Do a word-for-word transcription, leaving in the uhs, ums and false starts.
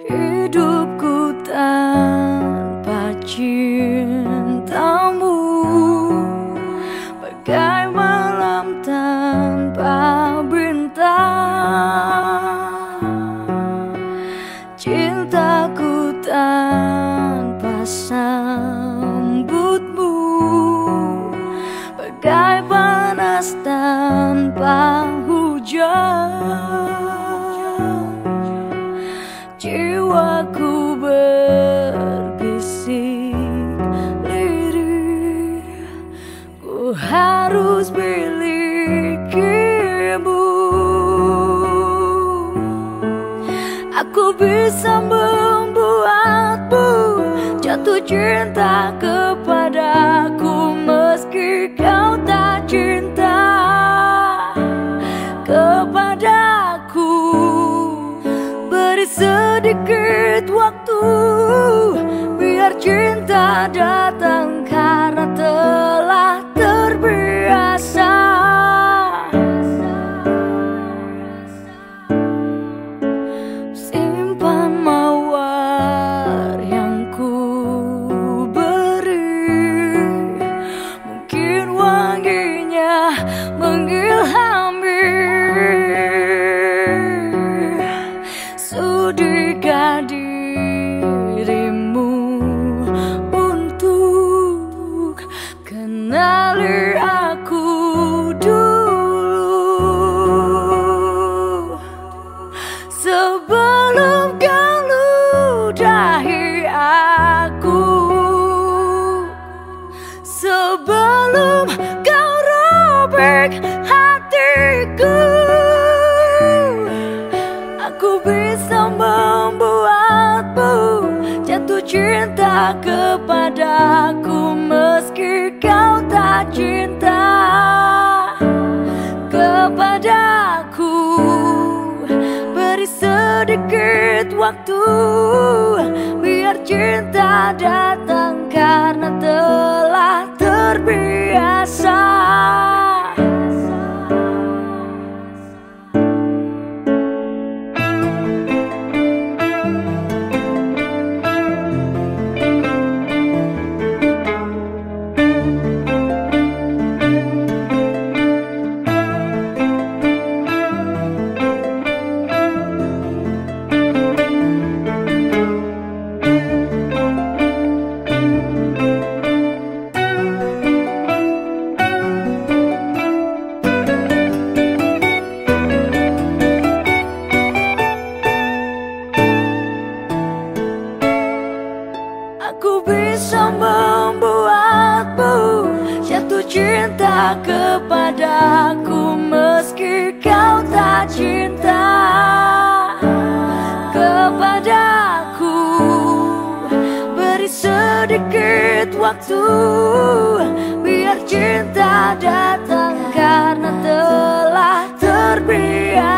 Hidupku tanpa cintamu bagai malam tanpa bintang. Cintaku tanpa sambutmu bagai panas tanpa hujan. Jiwaku berbisik lirih, ku harus milikimu. Aku bisa membuatmu jatuh cinta kepadaku meski kau tak cinta kepadaku. Beri sedikit waktu biar cinta datang karena telah terbiasa. Simpan mawar yang ku beri, mungkin wanginya mengilhami. Sudikah dirimu untuk kenali aku dulu, sebelum kau ludahi aku, sebelum kau robek hatiku. Aku bisa membuatmu jatuh cinta kepadaku meski kau tak cinta kepadaku. Beri sedikit waktu biar cinta datang karena telah terbiasa. Aku bisa membuatmu jatuh cinta kepadaku meski kau tak cinta kepadaku. Beri sedikit waktu biar cinta datang karena telah terbiasa.